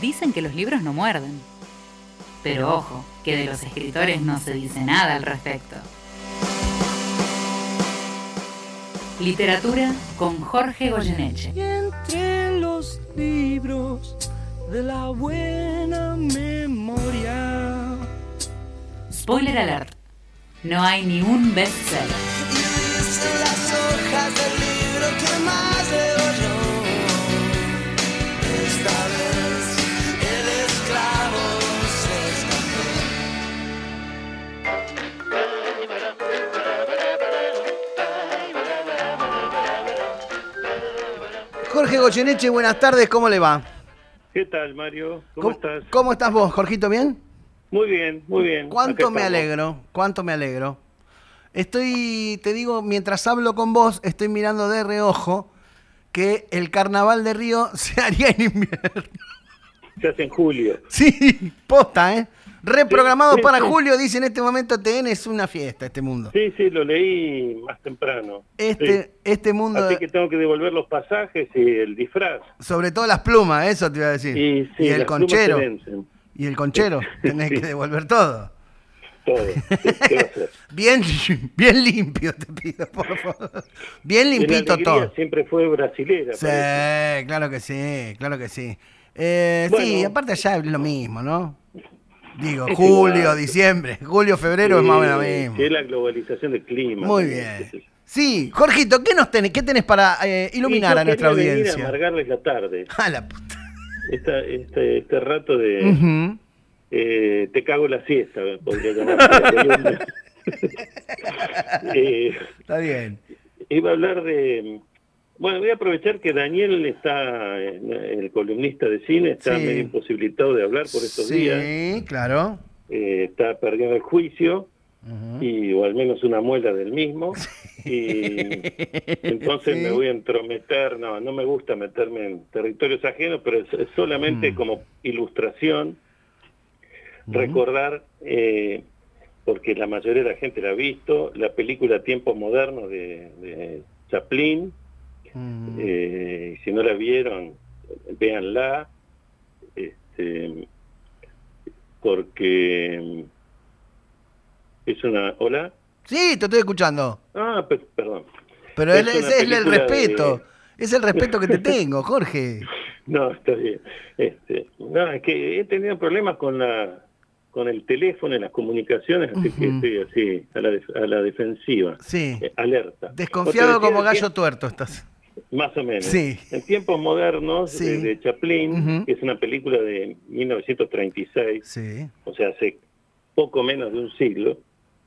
Dicen que los libros no muerden. Pero ojo, que de los escritores no se dice nada al respecto. Literatura con Jorge Goyeneche. Y entre los libros de la buena memoria. Spoiler alert. No hay ni un bestseller. Y dicen las hojas del libro que más leo yo. Esta vez el esclavo se escapó. Jorge Goyeneche, buenas tardes, ¿cómo le va? ¿Qué tal, Mario? ¿Cómo estás? ¿Cómo estás vos, Jorgito? ¿Bien? Muy bien, muy bien. Cuánto me alegro. Te digo, mientras hablo con vos, estoy mirando de reojo que el Carnaval de Río se haría en invierno. Se hace en julio. Sí, posta, ¿eh? Reprogramado sí, para sí. julio, dice en este momento TN, es una fiesta este mundo. Sí, lo leí más temprano. Este mundo... Así que tengo que devolver los pasajes y el disfraz. Sobre todo las plumas, eso te iba a decir. Y el las conchero. plumas se vencen. Y el conchero, tenés Sí. que devolver todo. Todo. ¿Qué va a hacer? Bien limpio, te pido, por favor. Bien limpito La alegría todo. siempre fue brasilera. Sí, parece. claro que sí. Bueno. Sí, aparte allá es lo mismo, ¿no? Digo, Es julio, igual. diciembre, julio, febrero es más o menos lo mismo. Sí, es la globalización del clima. Muy también. bien. Sí, Jorgito, ¿qué tenés para iluminar Y yo a nuestra quería venir audiencia? a amargarles la tarde. A la puta. Este rato de... Ujú. te cago la siesta, podría llamarse. Está bien. Iba a hablar de... Bueno, voy a aprovechar que Daniel está, el columnista de cine, está Sí. medio imposibilitado de hablar por estos días. Sí, claro. Está perdiendo el juicio, Ujú. o al menos una muela del mismo. Y entonces Sí. me voy a entrometer, no me gusta meterme en territorios ajenos, pero es solamente como ilustración. Recordar, porque la mayoría de la gente la ha visto, la película Tiempos Modernos de Chaplin. Si no la vieron, véanla, porque es una... ¿Hola? Sí, te estoy escuchando. Perdón. Pero Es ese una es el película respeto. Es el respeto que te tengo, Jorge. No, está bien. No, es que he tenido problemas con el teléfono y las comunicaciones, así que estoy así a la defensiva. Sí. Alerta. Desconfiado O te decía como que- gallo tuerto estás. Más o menos. Sí. En Tiempos Modernos, Sí. de Chaplin, que es una película de 1936, Sí. o sea, hace poco menos de un siglo,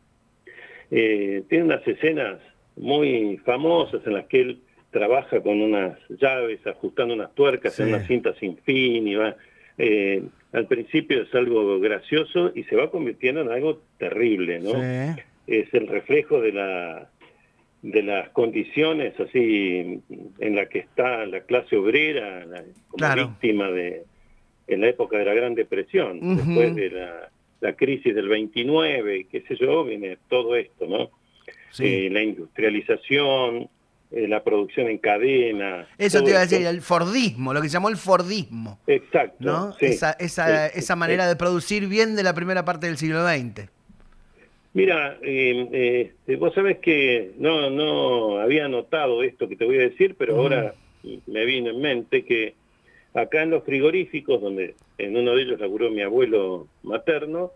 tiene unas escenas muy famosas en las que él trabaja con unas llaves, ajustando unas tuercas Sí. en una cinta sin fin, y va... al principio es algo gracioso y se va convirtiendo en algo terrible, ¿no? Sí. Es el reflejo de las condiciones así en la que está la clase obrera como Claro. víctima en la época de la Gran Depresión, después de la crisis del 29, qué sé yo, viene todo esto, ¿no? Sí. La industrialización, la producción en cadena. Eso todo te iba a esto. decir, el Fordismo, lo que se llamó el Fordismo. Exacto. ¿No? Sí, Esa manera de producir bien de la primera parte del siglo XX. Mira, vos sabés que no había notado esto que te voy a decir, pero ahora me vino en mente que acá en los frigoríficos, donde en uno de ellos laburó mi abuelo materno,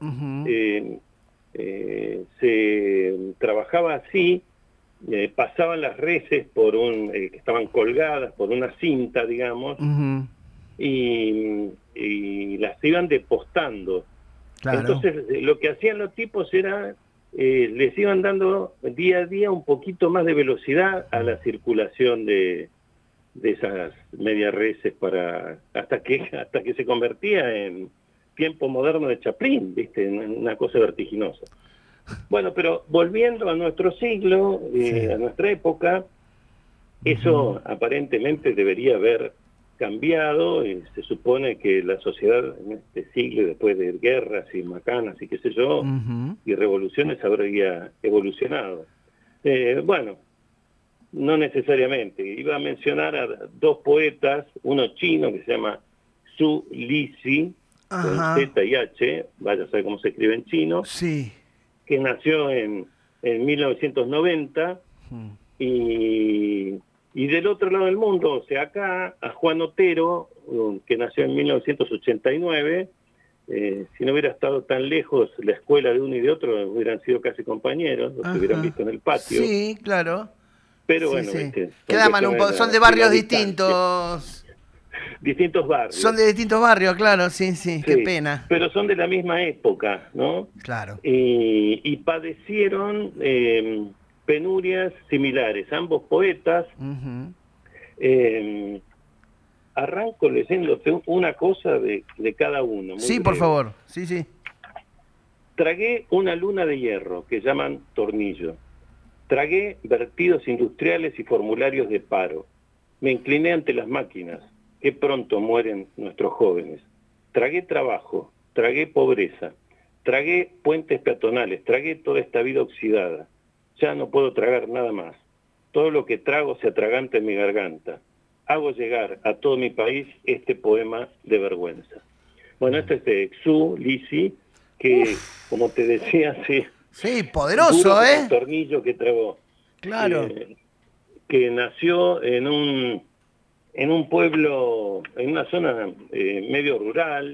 se trabajaba así, pasaban las reses por que estaban colgadas por una cinta, digamos, y las iban depostando. Claro. Entonces, lo que hacían los tipos era, les iban dando día a día un poquito más de velocidad a la circulación de esas medias reses hasta que se convertía en Tiempo Moderno de Chaplin, ¿viste? Una cosa vertiginosa. Bueno, pero volviendo a nuestro siglo, a nuestra época, eso aparentemente debería haber cambiado. Se supone que la sociedad en este siglo, después de guerras y macanas y qué sé yo, y revoluciones, habría evolucionado. Bueno, no necesariamente. Iba a mencionar a dos poetas, uno chino que se llama Xu Lisi, con Ajá. Z y H, vaya a saber cómo se escribe en chino, Sí. que nació en 1990, y del otro lado del mundo, o sea, acá, a Juan Otero, que nació en 1989, si no hubiera estado tan lejos la escuela de uno y de otro, hubieran sido casi compañeros, los Ajá. hubieran visto en el patio. Sí, claro. Pero Sí, bueno, sí. viste, Quedaban son de barrios distintos. distintos barrios. Son de distintos barrios, claro, sí, sí, qué Sí, pena. pero son de la misma época, ¿no? Claro. Y padecieron penurias similares, ambos poetas. Ujú. Arranco leyéndote una cosa de cada uno. Muy Sí, por breve. favor. Sí, sí. Tragué una luna de hierro, que llaman tornillo. Tragué vertidos industriales y formularios de paro. Me incliné ante las máquinas. Qué pronto mueren nuestros jóvenes. Tragué trabajo, tragué pobreza, tragué puentes peatonales, tragué toda esta vida oxidada. Ya no puedo tragar nada más. Todo lo que trago se atraganta en mi garganta. Hago llegar a todo mi país este poema de vergüenza. Bueno, este es de Xu Lisi, que, como te decía, sí, Sí, duro poderoso, como ¿eh? el tornillo que tragó. Claro. Que nació en un pueblo, en una zona medio rural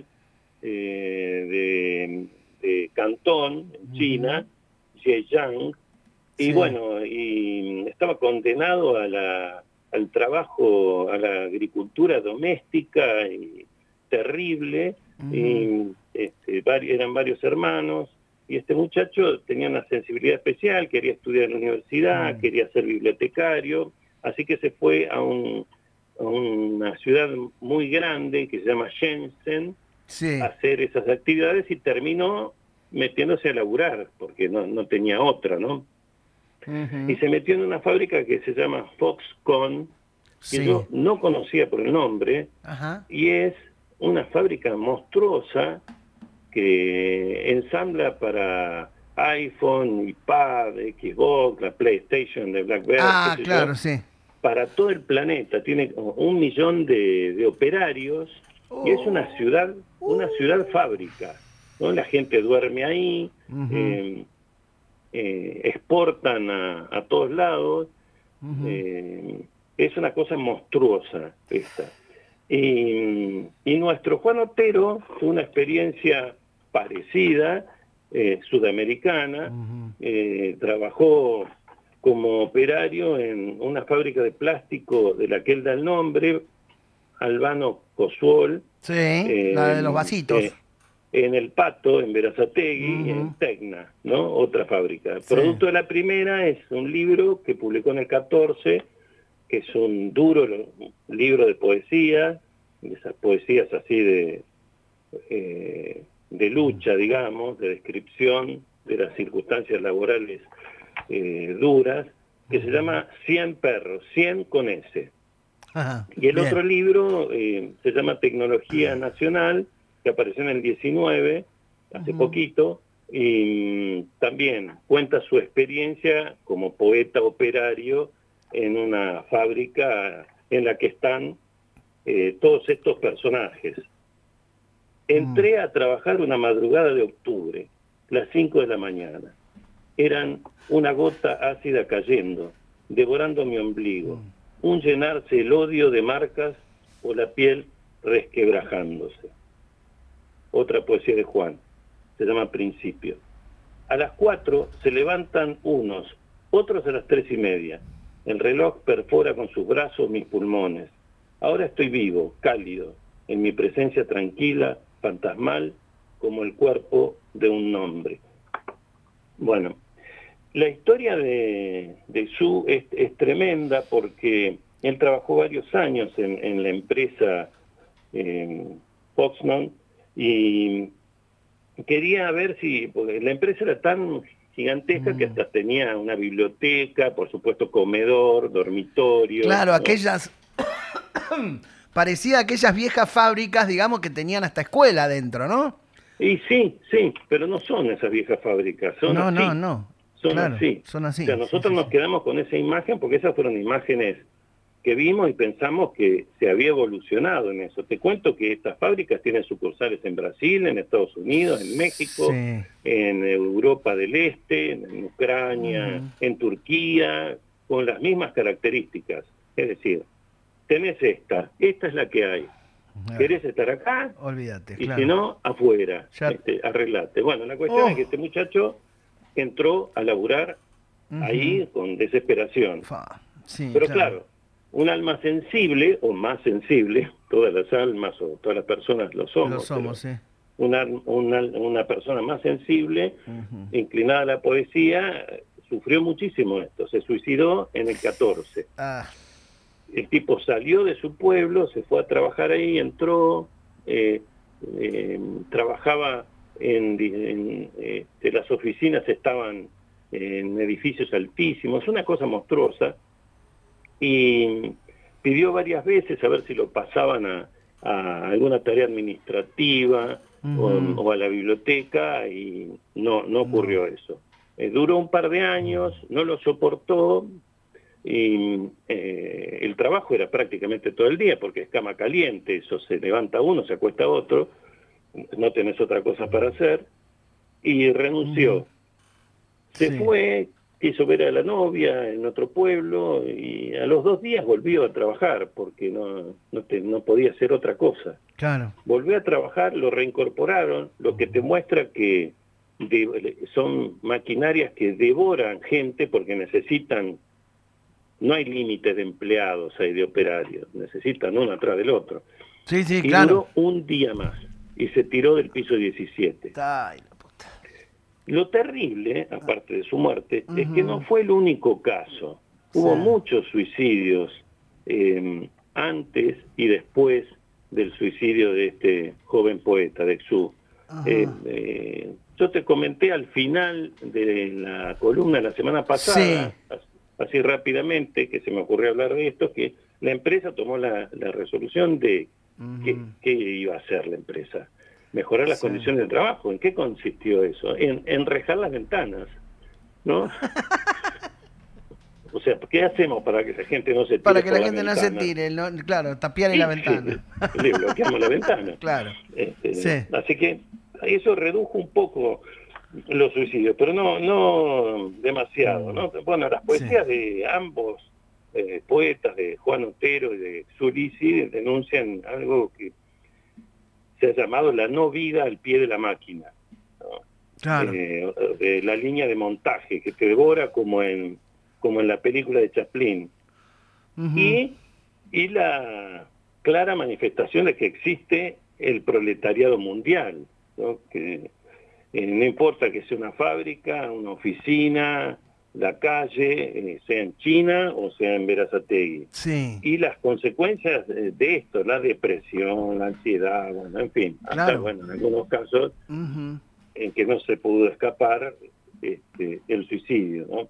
de Cantón, en China, Zhejiang, y Sí. bueno, y estaba condenado al trabajo, a la agricultura doméstica y terrible, y eran varios hermanos, y este muchacho tenía una sensibilidad especial, quería estudiar en la universidad, quería ser bibliotecario, así que se fue a una ciudad muy grande que se llama Shenzhen Sí. a hacer esas actividades, y terminó metiéndose a laburar, porque no tenía otra, ¿no? Ujú. Y se metió en una fábrica que se llama Foxconn, que Sí. yo no conocía por el nombre, Ajá. y es una fábrica monstruosa que ensambla para iPhone, iPad, Xbox, la PlayStation de BlackBerry, Ah, qué sé claro, yo, sí. para todo el planeta. Tiene como 1 millón de operarios, y es una ciudad fábrica, ¿no? La gente duerme ahí, Ujú. exportan a todos lados. Es una cosa monstruosa esta. Y nuestro Juan Otero tuvo una experiencia parecida, sudamericana. Trabajó como operario en una fábrica de plástico de la que él da el nombre, Albano Cosuol, Sí, la de los vasitos. en El Pato, en Berazategui, y en Ujú. Tecna, ¿no? Otra fábrica. Sí. Producto de la primera es un libro que publicó en el 14, que es un duro libro de poesía, de esas poesías así de lucha, digamos, de descripción de las circunstancias laborales duras, que se llama 100 perros, 100 con S. Ajá. Y el Bien. otro libro se llama Tecnología Nacional, que apareció en el 19, hace poquito, y también cuenta su experiencia como poeta operario en una fábrica en la que están todos estos personajes. Entré a trabajar una madrugada de octubre, las 5 de la mañana. Eran una gota ácida cayendo, devorando mi ombligo, un llenarse el odio de marcas o la piel resquebrajándose. Otra poesía de Juan, se llama Principio. A las 4 se levantan unos, otros a las 3:30. El reloj perfora con sus brazos mis pulmones. Ahora estoy vivo, cálido, en mi presencia tranquila, fantasmal, como el cuerpo de un nombre. Bueno, la historia de Xu es tremenda, porque él trabajó varios años en la empresa Foxconn, y quería ver si, porque la empresa era tan gigantesca que hasta tenía una biblioteca, por supuesto comedor, dormitorio. Claro, ¿no? aquellas. Parecía aquellas viejas fábricas, digamos, que tenían hasta escuela adentro, ¿no? Y sí, pero no son esas viejas fábricas, son No, así. no, no. Son Claro, así. son así. O sea, nosotros Sí, sí, nos sí. quedamos con esa imagen porque esas fueron imágenes que vimos y pensamos que se había evolucionado en eso. Te cuento que estas fábricas tienen sucursales en Brasil, en Estados Unidos, en México, Sí. en Europa del Este, en Ucrania, en Turquía, con las mismas características. Es decir, tenés esta es la que hay. ¿Querés estar acá? Olvídate, Y claro. si no, afuera. Ya- Arreglate. Bueno, la cuestión Oh. es que este muchacho entró a laburar ahí con desesperación. Fa, sí, Pero claro, un alma sensible, o más sensible, todas las almas o todas las personas lo somos. Lo somos, sí. pero una persona más sensible, inclinada a la poesía, sufrió muchísimo esto. Se suicidó en el 14. Ah, El tipo salió de su pueblo, se fue a trabajar ahí, entró, trabajaba las oficinas estaban en edificios altísimos, una cosa monstruosa, y pidió varias veces a ver si lo pasaban a alguna tarea administrativa o a la biblioteca, y no ocurrió eso. Duró un par de años, no lo soportó, y el trabajo era prácticamente todo el día, porque es cama caliente, eso se levanta uno, se acuesta otro, no tenés otra cosa para hacer, y renunció. Se Sí. fue, quiso ver a la novia en otro pueblo, y a los 2 días volvió a trabajar, porque no podía hacer otra cosa. claro. Volvió a trabajar, lo reincorporaron, lo que te muestra que son maquinarias que devoran gente porque necesitan, no hay límite de empleados, hay de operarios, necesitan uno atrás del otro. Sí, sí, Y claro. duró un día más y se tiró del piso 17. Ay, la puta. Lo terrible, aparte de su muerte, es que no fue el único caso. Hubo Sí. muchos suicidios antes y después del suicidio de este joven poeta, de Xu. Yo te comenté al final de la columna la semana pasada, así rápidamente, que se me ocurrió hablar de esto, que la empresa tomó la resolución de qué iba a hacer la empresa. Mejorar las condiciones de trabajo. ¿En qué consistió eso? En enrejar las ventanas, ¿no? O sea, ¿qué hacemos para que la gente no se tire Para que por la gente no se ventana? tire, ¿no? Claro, tapiar en la ventana. Le bloqueamos la ventana. Claro. Sí. Así que eso redujo un poco los suicidios, pero no demasiado, ¿no? Bueno, las poesías de ambos poetas, de Juan Otero y de Zulisi, denuncian algo que se ha llamado la no vida al pie de la máquina, ¿no? Claro. De la línea de montaje que te devora como en la película de Chaplin. Y la clara manifestación de que existe el proletariado mundial, ¿no? Que no importa que sea una fábrica, una oficina, la calle, sea en China o sea en Berazategui. Sí. Y las consecuencias de esto, la depresión, la ansiedad, bueno, en fin, hasta, Claro. bueno, en algunos casos en que no se pudo escapar el suicidio, ¿no?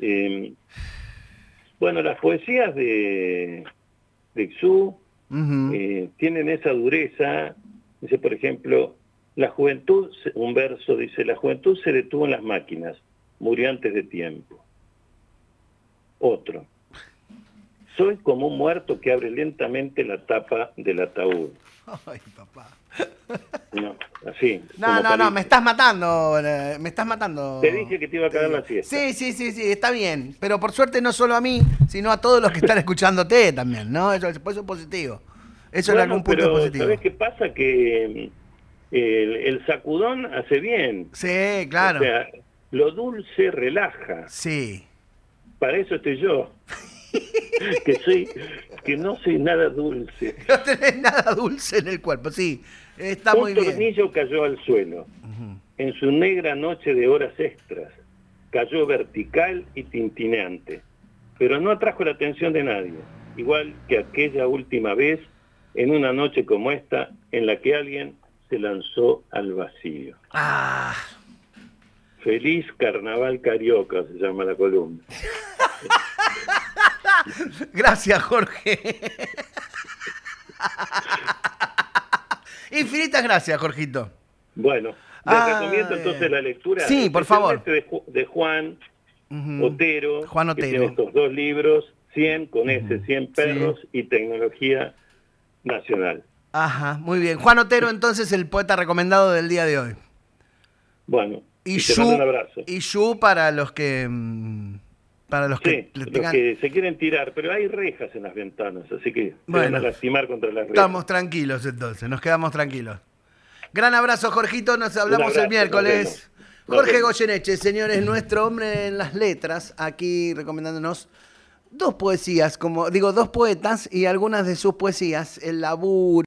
Bueno, las poesías de Xu tienen esa dureza. Dice, por ejemplo, la juventud, un verso dice, la juventud se detuvo en las máquinas, murió antes de tiempo. Otro, soy como un muerto que abre lentamente la tapa del ataúd. Ay, papá. No, así. No, como parece. me estás matando, me estás matando. Te dije que te iba a caer la siesta. Sí, está bien. Pero por suerte no solo a mí, sino a todos los que están escuchándote también, ¿no? Eso es positivo. Eso en algún punto es pero positivo. ¿sabés qué pasa? Que el sacudón hace bien. Sí, claro. O sea, lo dulce relaja. Sí. Para eso estoy yo. que no soy nada dulce. No tenés nada dulce en el cuerpo, sí. Está muy Un bien. tornillo cayó al suelo. En su negra noche de horas extras. Cayó vertical y tintineante. Pero no atrajo la atención de nadie. Igual que aquella última vez, en una noche como esta, en la que alguien se lanzó al vacío. Ah, Feliz Carnaval Carioca se llama la columna. gracias, Jorge. Infinitas gracias, Jorgito. Bueno, les recomiendo entonces la lectura. Sí, por favor. especialmente de Juan Otero, Juan que Otero. tiene estos 2 libros 100 con ese 100 perros y tecnología nacional. Ajá, muy bien. Juan Otero, entonces, el poeta recomendado del día de hoy. Bueno, Y te mando un abrazo. Y Yu para los que... Para los que Sí, le los tengan... que se quieren tirar, pero hay rejas en las ventanas, así que se van a lastimar contra las rejas. Estamos tranquilos entonces, nos quedamos tranquilos. Gran abrazo, Jorgito, nos hablamos abrazo, el miércoles. nos Jorge vemos. Goyeneche, señores, nuestro hombre en las letras, aquí recomendándonos dos poesías, dos poetas y algunas de sus poesías, El laburo.